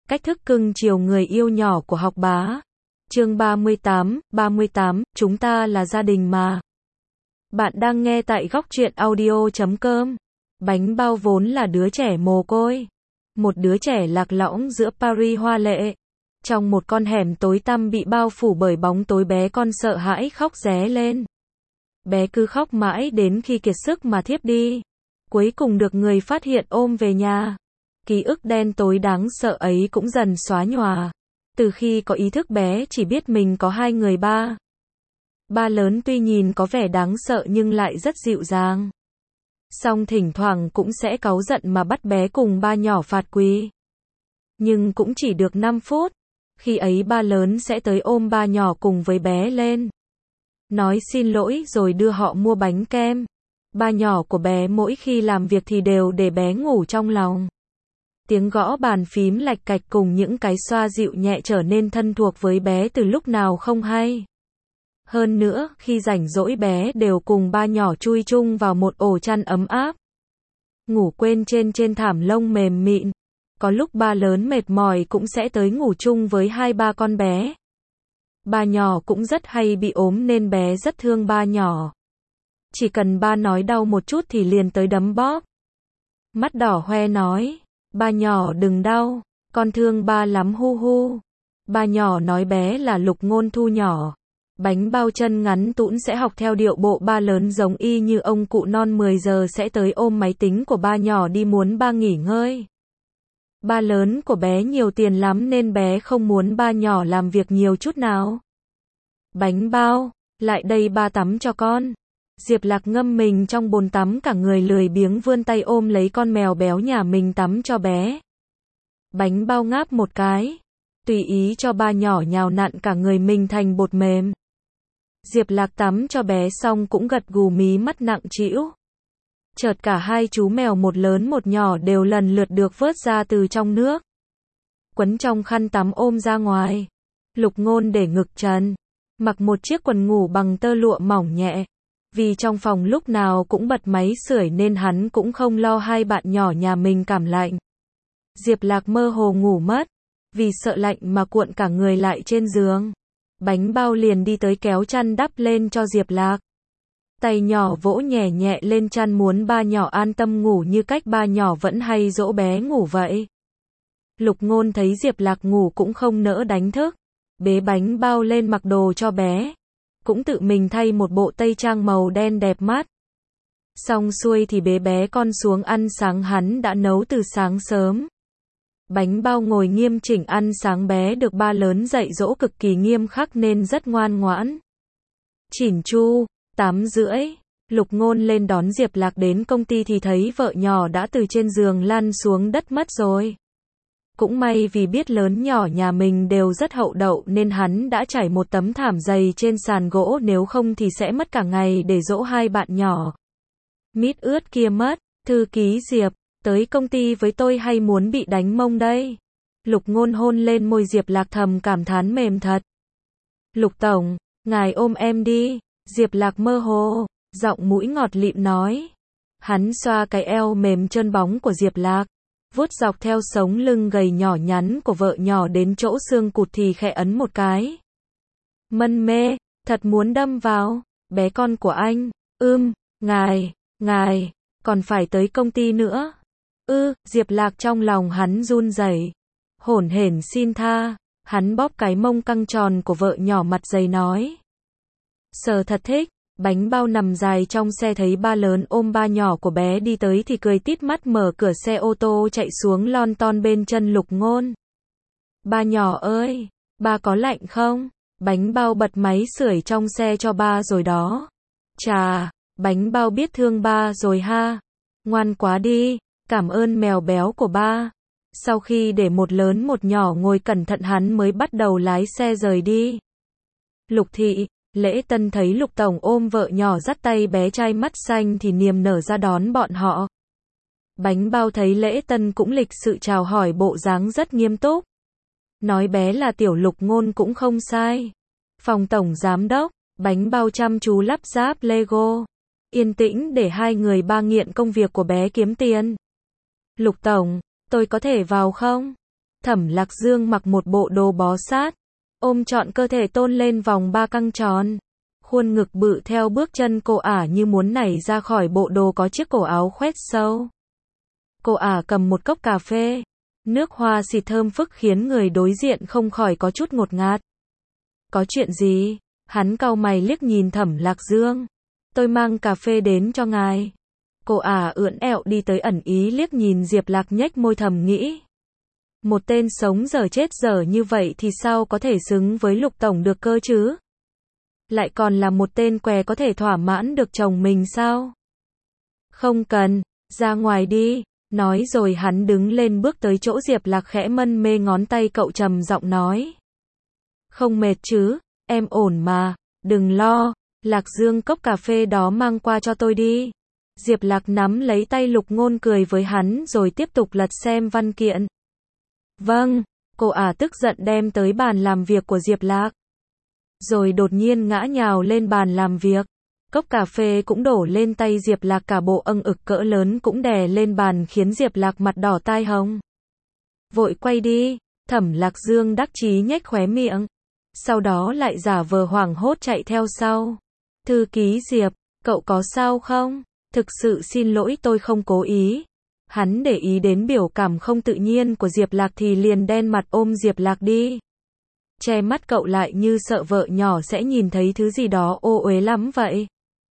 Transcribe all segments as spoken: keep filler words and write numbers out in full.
Cách thức cưng chiều người yêu nhỏ của Học Bá. Chương ba mươi tám, ba mươi tám, chúng ta là gia đình mà. Bạn đang nghe tại góc truyện audio chấm com. Bánh bao vốn là đứa trẻ mồ côi. Một đứa trẻ lạc lõng giữa Paris hoa lệ. Trong một con hẻm tối tăm bị bao phủ bởi bóng tối, bé con sợ hãi khóc ré lên. Bé cứ khóc mãi đến khi kiệt sức mà thiếp đi. Cuối cùng được người phát hiện ôm về nhà. Ký ức đen tối đáng sợ ấy cũng dần xóa nhòa. Từ khi có ý thức, bé chỉ biết mình có hai người ba. Ba lớn tuy nhìn có vẻ đáng sợ nhưng lại rất dịu dàng. Song thỉnh thoảng cũng sẽ cáu giận mà bắt bé cùng ba nhỏ phạt quỳ. Nhưng cũng chỉ được năm phút. Khi ấy ba lớn sẽ tới ôm ba nhỏ cùng với bé lên. Nói xin lỗi rồi đưa họ mua bánh kem. Ba nhỏ của bé mỗi khi làm việc thì đều để bé ngủ trong lòng. Tiếng gõ bàn phím lạch cạch cùng những cái xoa dịu nhẹ trở nên thân thuộc với bé từ lúc nào không hay. Hơn nữa, khi rảnh rỗi bé đều cùng ba nhỏ chui chung vào một ổ chăn ấm áp. Ngủ quên trên trên thảm lông mềm mịn. Có lúc ba lớn mệt mỏi cũng sẽ tới ngủ chung với hai ba con bé. Ba nhỏ cũng rất hay bị ốm nên bé rất thương ba nhỏ. Chỉ cần ba nói đau một chút thì liền tới đấm bóp. Mắt đỏ hoe nói, ba nhỏ đừng đau, con thương ba lắm hu hu. Ba nhỏ nói bé là Lục Ngôn Thu nhỏ. Bánh bao chân ngắn tũn sẽ học theo điệu bộ ba lớn giống y như ông cụ non mười giờ sẽ tới ôm máy tính của ba nhỏ đi muốn ba nghỉ ngơi. Ba lớn của bé nhiều tiền lắm nên bé không muốn ba nhỏ làm việc nhiều chút nào. Bánh bao, lại đây ba tắm cho con. Diệp Lạc ngâm mình trong bồn tắm, cả người lười biếng vươn tay ôm lấy con mèo béo nhà mình tắm cho bé. Bánh bao ngáp một cái, tùy ý cho ba nhỏ nhào nặn cả người mình thành bột mềm. Diệp Lạc tắm cho bé xong cũng gật gù mí mắt nặng trĩu. Chợt cả hai chú mèo một lớn một nhỏ đều lần lượt được vớt ra từ trong nước. Quấn trong khăn tắm ôm ra ngoài. Lục Ngôn để ngực trần, mặc một chiếc quần ngủ bằng tơ lụa mỏng nhẹ. Vì trong phòng lúc nào cũng bật máy sưởi nên hắn cũng không lo hai bạn nhỏ nhà mình cảm lạnh. Diệp Lạc mơ hồ ngủ mất. Vì sợ lạnh mà cuộn cả người lại trên giường. Bánh bao liền đi tới kéo chăn đắp lên cho Diệp Lạc. Tay nhỏ vỗ nhẹ nhẹ lên chăn muốn ba nhỏ an tâm ngủ như cách ba nhỏ vẫn hay dỗ bé ngủ vậy. Lục Ngôn thấy Diệp Lạc ngủ cũng không nỡ đánh thức. Bế bánh bao lên mặc đồ cho bé. Cũng tự mình thay một bộ tây trang màu đen đẹp mắt. Xong xuôi thì bế bé con xuống ăn sáng, hắn đã nấu từ sáng sớm. Bánh bao ngồi nghiêm chỉnh ăn sáng, bé được ba lớn dạy dỗ cực kỳ nghiêm khắc nên rất ngoan ngoãn. Chỉn chu, tám rưỡi, Lục Ngôn lên đón Diệp Lạc đến công ty thì thấy vợ nhỏ đã từ trên giường lăn xuống đất mất rồi. Cũng may vì biết lớn nhỏ nhà mình đều rất hậu đậu nên hắn đã trải một tấm thảm dày trên sàn gỗ, nếu không thì sẽ mất cả ngày để dỗ hai bạn nhỏ. Mít ướt kia mất, thư ký Diệp, tới công ty với tôi hay muốn bị đánh mông đây? Lục Ngôn hôn lên môi Diệp Lạc, thầm cảm thán mềm thật. Lục tổng, ngài ôm em đi. Diệp Lạc mơ hồ, giọng mũi ngọt lịm nói. Hắn xoa cái eo mềm trơn bóng của Diệp Lạc, vuốt dọc theo sống lưng gầy nhỏ nhắn của vợ nhỏ đến chỗ xương cụt thì khẽ ấn một cái. Mân mê, thật muốn đâm vào. Bé con của anh, ưm, ngài, ngài, còn phải tới công ty nữa. Ư, Diệp Lạc trong lòng hắn run rẩy, hổn hển xin tha. Hắn bóp cái mông căng tròn của vợ nhỏ mặt dày nói. Sờ thật thích. Bánh bao nằm dài trong xe thấy ba lớn ôm ba nhỏ của bé đi tới thì cười tít mắt mở cửa xe ô tô chạy xuống lon ton bên chân Lục Ngôn. Ba nhỏ ơi, ba có lạnh không? Bánh bao bật máy sưởi trong xe cho ba rồi đó. Chà, bánh bao biết thương ba rồi ha. Ngoan quá đi, cảm ơn mèo béo của ba. Sau khi để một lớn một nhỏ ngồi cẩn thận hắn mới bắt đầu lái xe rời đi. Lục thị, Lễ Tân thấy Lục tổng ôm vợ nhỏ dắt tay bé trai mắt xanh thì niềm nở ra đón bọn họ. Bánh bao thấy Lễ Tân cũng lịch sự chào hỏi, bộ dáng rất nghiêm túc. Nói bé là tiểu Lục Ngôn cũng không sai. Phòng tổng giám đốc, bánh bao chăm chú lắp ráp Lego. Yên tĩnh để hai người ba nghiện công việc của bé kiếm tiền. Lục tổng, tôi có thể vào không? Thẩm Lạc Dương mặc một bộ đồ bó sát, ôm trọn cơ thể tôn lên vòng ba căng tròn. Khuôn ngực bự theo bước chân cô ả như muốn nảy ra khỏi bộ đồ có chiếc cổ áo khoét sâu. Cô ả cầm một cốc cà phê, nước hoa xịt thơm phức khiến người đối diện không khỏi có chút ngột ngạt. Có chuyện gì? Hắn cau mày liếc nhìn Thẩm Lạc Dương. Tôi mang cà phê đến cho ngài. Cô ả ưỡn ẹo đi tới ẩn ý liếc nhìn Diệp Lạc nhếch môi thầm nghĩ. Một tên sống dở chết dở như vậy thì sao có thể xứng với Lục Tổng được cơ chứ? Lại còn là một tên què có thể thỏa mãn được chồng mình sao? Không cần, ra ngoài đi. Nói rồi hắn đứng lên bước tới chỗ Diệp Lạc khẽ mân mê ngón tay cậu trầm giọng nói. Không mệt chứ, em ổn mà, đừng lo, Lạc Dương cốc cà phê đó mang qua cho tôi đi. Diệp Lạc nắm lấy tay Lục Ngôn cười với hắn rồi tiếp tục lật xem văn kiện. Vâng, cô ả tức giận đem tới bàn làm việc của Diệp Lạc. Rồi đột nhiên ngã nhào lên bàn làm việc. Cốc cà phê cũng đổ lên tay Diệp Lạc, cả bộ âng ực cỡ lớn cũng đè lên bàn khiến Diệp Lạc mặt đỏ tai hồng. Vội quay đi, Thẩm Lạc Dương đắc chí nhếch khóe miệng. Sau đó lại giả vờ hoảng hốt chạy theo sau. Thư ký Diệp, cậu có sao không? Thực sự xin lỗi, tôi không cố ý. Hắn để ý đến biểu cảm không tự nhiên của Diệp Lạc thì liền đen mặt ôm Diệp Lạc đi. Che mắt cậu lại như sợ vợ nhỏ sẽ nhìn thấy thứ gì đó ô uế lắm vậy.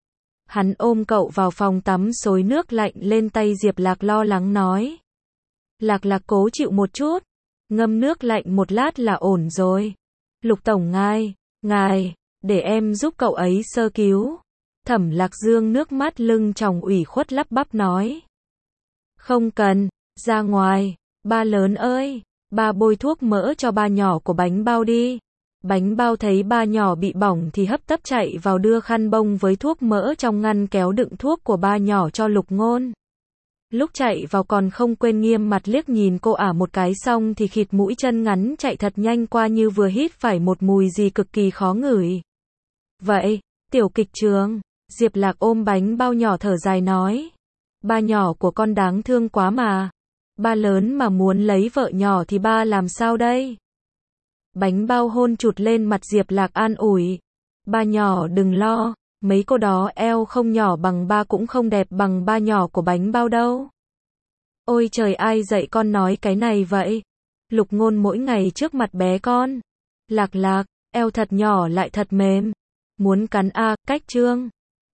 Hắn ôm cậu vào phòng tắm xối nước lạnh lên tay Diệp Lạc lo lắng nói. Lạc Lạc cố chịu một chút. Ngâm nước lạnh một lát là ổn rồi. Lục Tổng ngài, ngài, để em giúp cậu ấy sơ cứu. Thẩm Lạc Dương nước mắt lưng tròng ủy khuất lắp bắp nói. Không cần, ra ngoài, ba lớn ơi, ba bôi thuốc mỡ cho ba nhỏ của Bánh Bao đi. Bánh Bao thấy ba nhỏ bị bỏng thì hấp tấp chạy vào đưa khăn bông với thuốc mỡ trong ngăn kéo đựng thuốc của ba nhỏ cho Lục Ngôn. Lúc chạy vào còn không quên nghiêm mặt liếc nhìn cô ả một cái xong thì khịt mũi chân ngắn chạy thật nhanh qua như vừa hít phải một mùi gì cực kỳ khó ngửi. Vậy, tiểu kịch trường, Diệp Lạc ôm Bánh Bao nhỏ thở dài nói. Ba nhỏ của con đáng thương quá mà. Ba lớn mà muốn lấy vợ nhỏ thì ba làm sao đây? Bánh Bao hôn chụt lên mặt Diệp Lạc an ủi. Ba nhỏ đừng lo, mấy cô đó eo không nhỏ bằng ba cũng không đẹp bằng ba nhỏ của Bánh Bao đâu. Ôi trời, ai dạy con nói cái này vậy? Lục Ngôn mỗi ngày trước mặt bé con. Lạc Lạc, eo thật nhỏ lại thật mềm. Muốn cắn a, cách trương.